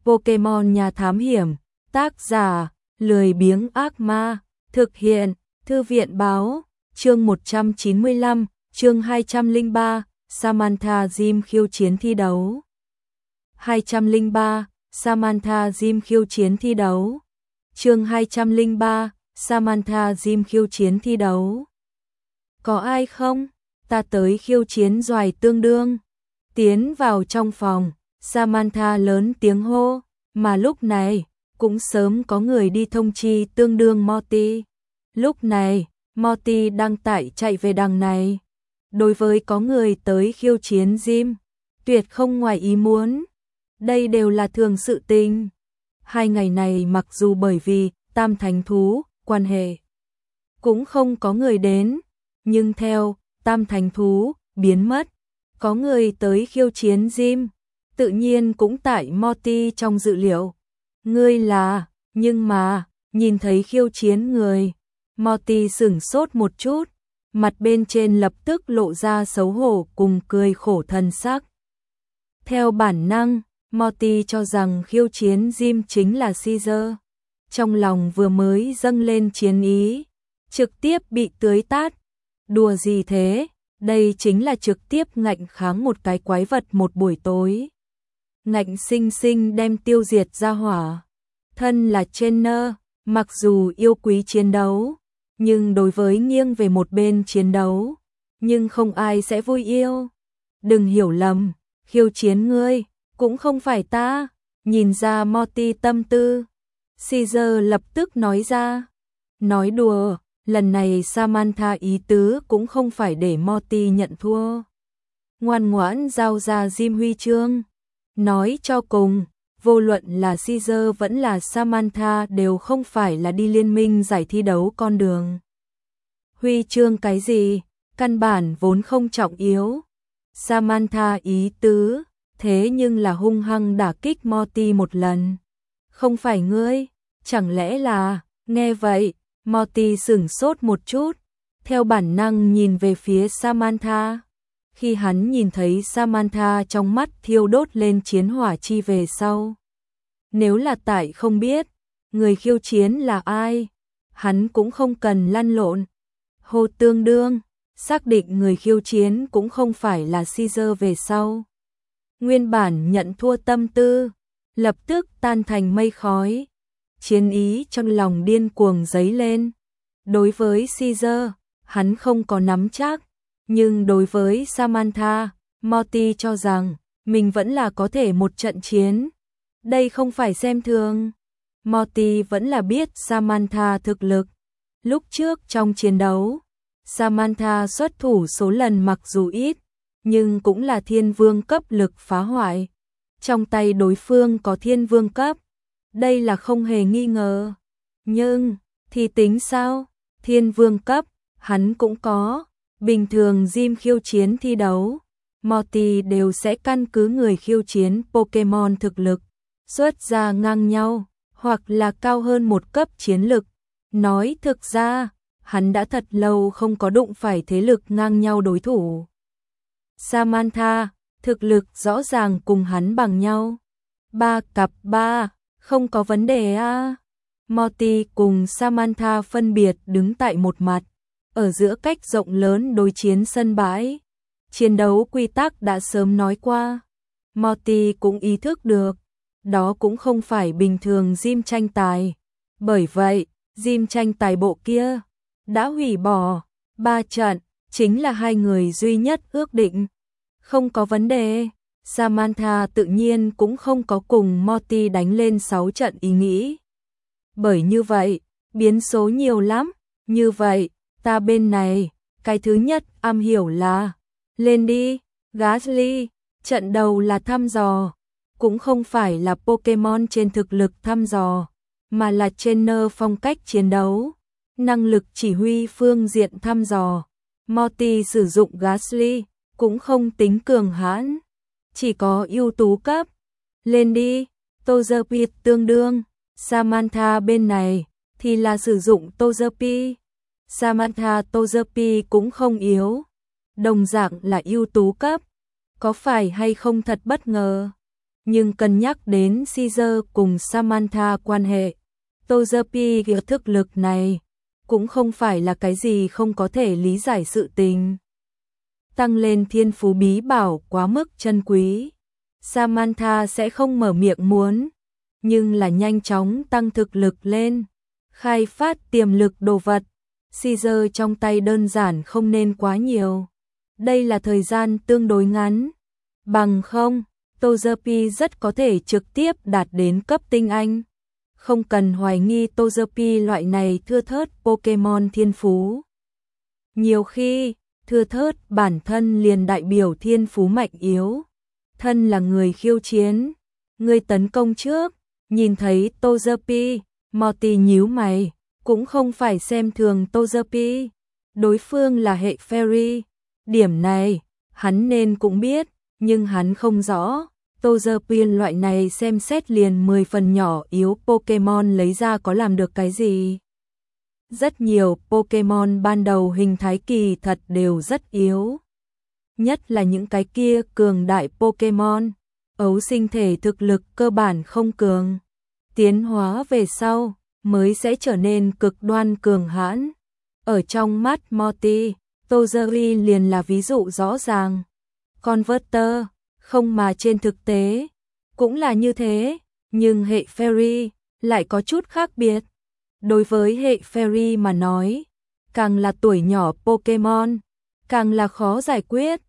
Pokemon nhà thám hiểm, tác giả, lười biếng ác ma, thực hiện, thư viện báo, chương 195, chương 203, Samantha Jim khiêu chiến thi đấu. 203, Samantha Jim khiêu chiến thi đấu. Chương 203, Samantha Jim khiêu chiến thi đấu. Có ai không? Ta tới khiêu chiến doài tương đương. Tiến vào trong phòng, Samantha lớn tiếng hô, mà lúc này, cũng sớm có người đi thông chi tương đương Morty. Lúc này, Morty đang chạy về đằng này. Đối với có người tới khiêu chiến Jim, tuyệt không ngoài ý muốn. Đây đều là thường sự tình. 2 ngày này mặc dù bởi vì tam thánh thú, quan hệ, cũng không có người đến, nhưng theo tam thánh thú biến mất, có người tới khiêu chiến Jim, tự nhiên cũng tại Morty trong dự liệu. Ngươi là, nhưng mà, nhìn thấy khiêu chiến người, Morty sửng sốt một chút, mặt bên trên lập tức lộ ra xấu hổ cùng cười khổ thần sắc. Theo bản năng, Morty cho rằng khiêu chiến Jim chính là Caesar. Trong lòng vừa mới dâng lên chiến ý, trực tiếp bị tưới tát. Đùa gì thế, đây chính là trực tiếp ngạnh kháng một cái quái vật một buổi tối. Ngạnh sinh sinh đem tiêu diệt ra hỏa. Thân là trainer, mặc dù yêu quý chiến đấu, nhưng đối với nghiêng về một bên chiến đấu, nhưng không ai sẽ vui yêu. Đừng hiểu lầm, khiêu chiến ngươi, cũng không phải ta. Nhìn ra Morty tâm tư, Caesar lập tức nói ra. Nói đùa, lần này Samantha ý tứ cũng không phải để Morty nhận thua. Ngoan ngoãn giao ra Jim huy chương. Nói cho cùng, vô luận là Caesar vẫn là Samantha đều không phải là đi liên minh giải thi đấu con đường. Huy chương cái gì, căn bản vốn không trọng yếu. Samantha ý tứ, thế nhưng là hung hăng đả kích Morty một lần. Không phải ngươi, chẳng lẽ là, nghe vậy, Morty sửng sốt một chút, theo bản năng nhìn về phía Samantha. Khi hắn nhìn thấy Samantha trong mắt thiêu đốt lên chiến hỏa chi về sau. Nếu là tại không biết, người khiêu chiến là ai, hắn cũng không cần lăn lộn. Hô tương đương, xác định người khiêu chiến cũng không phải là Caesar về sau. Nguyên bản nhận thua tâm tư, lập tức tan thành mây khói. Chiến ý trong lòng điên cuồng dấy lên. Đối với Caesar, hắn không có nắm chắc. Nhưng đối với Samantha, Morty cho rằng mình vẫn là có thể một trận chiến. Đây không phải xem thường. Morty vẫn là biết Samantha thực lực. Lúc trước trong chiến đấu, Samantha xuất thủ số lần mặc dù ít, nhưng cũng là thiên vương cấp lực phá hoại. Trong tay đối phương có thiên vương cấp. Đây là không hề nghi ngờ. Nhưng, thì tính sao? Thiên vương cấp, hắn cũng có. Bình thường Jim khiêu chiến thi đấu, Morty đều sẽ căn cứ người khiêu chiến Pokemon thực lực, xuất ra ngang nhau, hoặc là cao hơn một cấp chiến lực. Nói thực ra, hắn đã thật lâu không có đụng phải thế lực ngang nhau đối thủ. Samantha, thực lực rõ ràng cùng hắn bằng nhau. 3 cặp 3, không có vấn đề à. Morty cùng Samantha phân biệt đứng tại một mặt. Ở giữa cách rộng lớn đối chiến sân bãi, chiến đấu quy tắc đã sớm nói qua. Morty cũng ý thức được, đó cũng không phải bình thường Jim tranh tài. Bởi vậy, Jim tranh tài bộ kia đã hủy bỏ. 3 trận, chính là 2 người duy nhất ước định. Không có vấn đề, Samantha tự nhiên cũng không có cùng Morty đánh lên 6 trận ý nghĩ. Bởi như vậy, biến số nhiều lắm, như vậy. Ta bên này, cái thứ nhất am hiểu là, lên đi, Gastly, trận đầu là thăm dò, cũng không phải là Pokemon trên thực lực thăm dò, mà là trainer phong cách chiến đấu, năng lực chỉ huy phương diện thăm dò. Morty sử dụng Gastly, cũng không tính cường hãn, chỉ có ưu tú cấp. Lên đi, Togepi tương đương, Samantha bên này, thì là sử dụng Togepi. Samantha Togepi cũng không yếu, đồng dạng là ưu tú cấp. Có phải hay không thật bất ngờ? Nhưng cân nhắc đến Caesar cùng Samantha quan hệ, Togepi thực lực này cũng không phải là cái gì không có thể lý giải sự tình. Tăng lên thiên phú bí bảo quá mức chân quý, Samantha sẽ không mở miệng muốn, nhưng là nhanh chóng tăng thực lực lên, khai phát tiềm lực đồ vật. Caesar trong tay đơn giản không nên quá nhiều. Đây là thời gian tương đối ngắn. Bằng không, Togepi rất có thể trực tiếp đạt đến cấp tinh anh. Không cần hoài nghi Togepi loại này thưa thớt Pokemon thiên phú. Nhiều khi, thưa thớt bản thân liền đại biểu thiên phú mạnh yếu. Thân là người khiêu chiến, người tấn công trước, nhìn thấy Togepi, Morty nhíu mày, cũng không phải xem thường Togepi. Đối phương là hệ Fairy. Điểm này, hắn nên cũng biết, nhưng hắn không rõ. Togepi loại này xem xét liền 10 phần nhỏ yếu Pokemon lấy ra có làm được cái gì. Rất nhiều Pokemon ban đầu hình thái kỳ thật đều rất yếu. Nhất là những cái kia cường đại Pokemon, ấu sinh thể thực lực cơ bản không cường. Tiến hóa về sau, mới sẽ trở nên cực đoan cường hãn. Ở trong mắt Morty, Togepi liền là ví dụ rõ ràng. Converter, không mà trên thực tế, cũng là như thế, nhưng hệ Fairy lại có chút khác biệt. Đối với hệ Fairy mà nói, càng là tuổi nhỏ Pokemon, càng là khó giải quyết.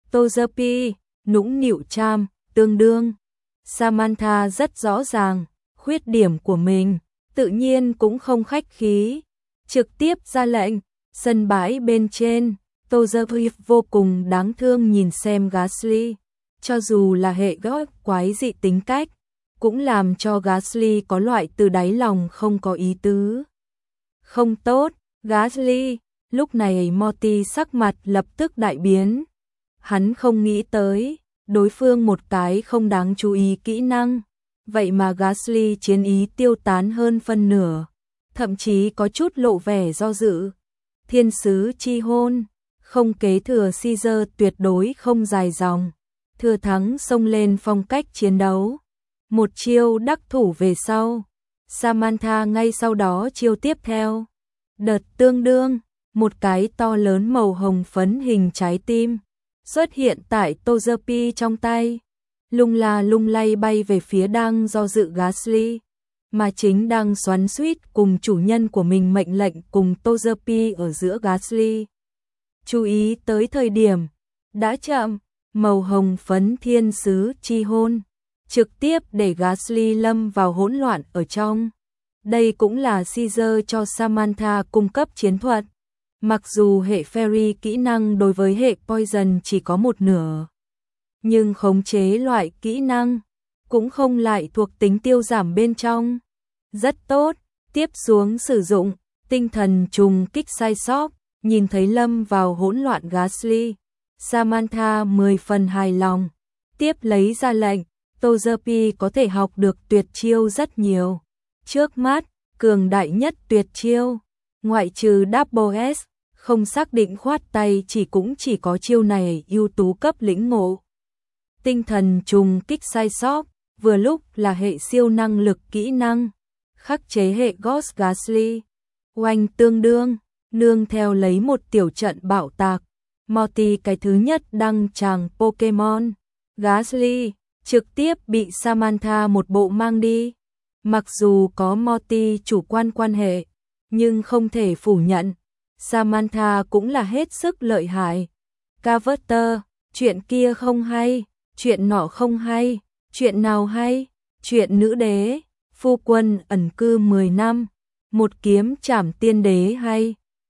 Togepi, nũng nịu Cham, tương đương. Samantha rất rõ ràng, khuyết điểm của mình, tự nhiên cũng không khách khí. Trực tiếp ra lệnh, sân bãi bên trên, Togepi vô cùng đáng thương nhìn xem Gastly. Cho dù là hệ gót quái dị tính cách, cũng làm cho Gastly có loại từ đáy lòng không có ý tứ. Không tốt, Gastly, lúc này Morty sắc mặt lập tức đại biến. Hắn không nghĩ tới, đối phương một cái không đáng chú ý kỹ năng. Vậy mà Gastly chiến ý tiêu tán hơn phân nửa, thậm chí có chút lộ vẻ do dự. Thiên sứ chi hôn, không kế thừa Caesar tuyệt đối không dài dòng. Thừa thắng xông lên phong cách chiến đấu. Một chiêu đắc thủ về sau, Samantha ngay sau đó chiêu tiếp theo. Đợt tương đương, một cái to lớn màu hồng phấn hình trái tim xuất hiện tại Togepi trong tay. Lung la lung lay bay về phía đang do dự Gastly, mà chính đang xoắn xuýt cùng chủ nhân của mình mệnh lệnh cùng Togepi ở giữa Gastly. Chú ý tới thời điểm, đã chậm, màu hồng phấn thiên sứ chi hôn, trực tiếp để Gastly lâm vào hỗn loạn ở trong. Đây cũng là Caesar cho Samantha cung cấp chiến thuật. Mặc dù hệ Fairy kỹ năng đối với hệ Poison chỉ có một nửa, nhưng khống chế loại kỹ năng cũng không lại thuộc tính tiêu giảm bên trong. Rất tốt, tiếp xuống sử dụng tinh thần trùng kích sai sót, nhìn thấy lâm vào hỗn loạn Gastly, Samantha 10 phần hài lòng, tiếp lấy ra lệnh, Togepi có thể học được tuyệt chiêu rất nhiều. Trước mắt, cường đại nhất tuyệt chiêu, ngoại trừ Double S, không xác định khoát tay chỉ có chiêu này ưu tú cấp lĩnh ngộ. Tinh thần trùng kích sai sót, vừa lúc là hệ siêu năng lực kỹ năng, khắc chế hệ Ghost Gastly. Oanh tương đương, nương theo lấy một tiểu trận bạo tạc. Morty cái thứ nhất đăng tràng Pokemon. Gastly trực tiếp bị Samantha một bộ mang đi. Mặc dù có Morty chủ quan hệ, nhưng không thể phủ nhận, Samantha cũng là hết sức lợi hại. Carver, chuyện kia không hay, chuyện nọ không hay, chuyện nào hay, chuyện nữ đế, phu quân ẩn cư 10 năm, một kiếm trảm tiên đế hay.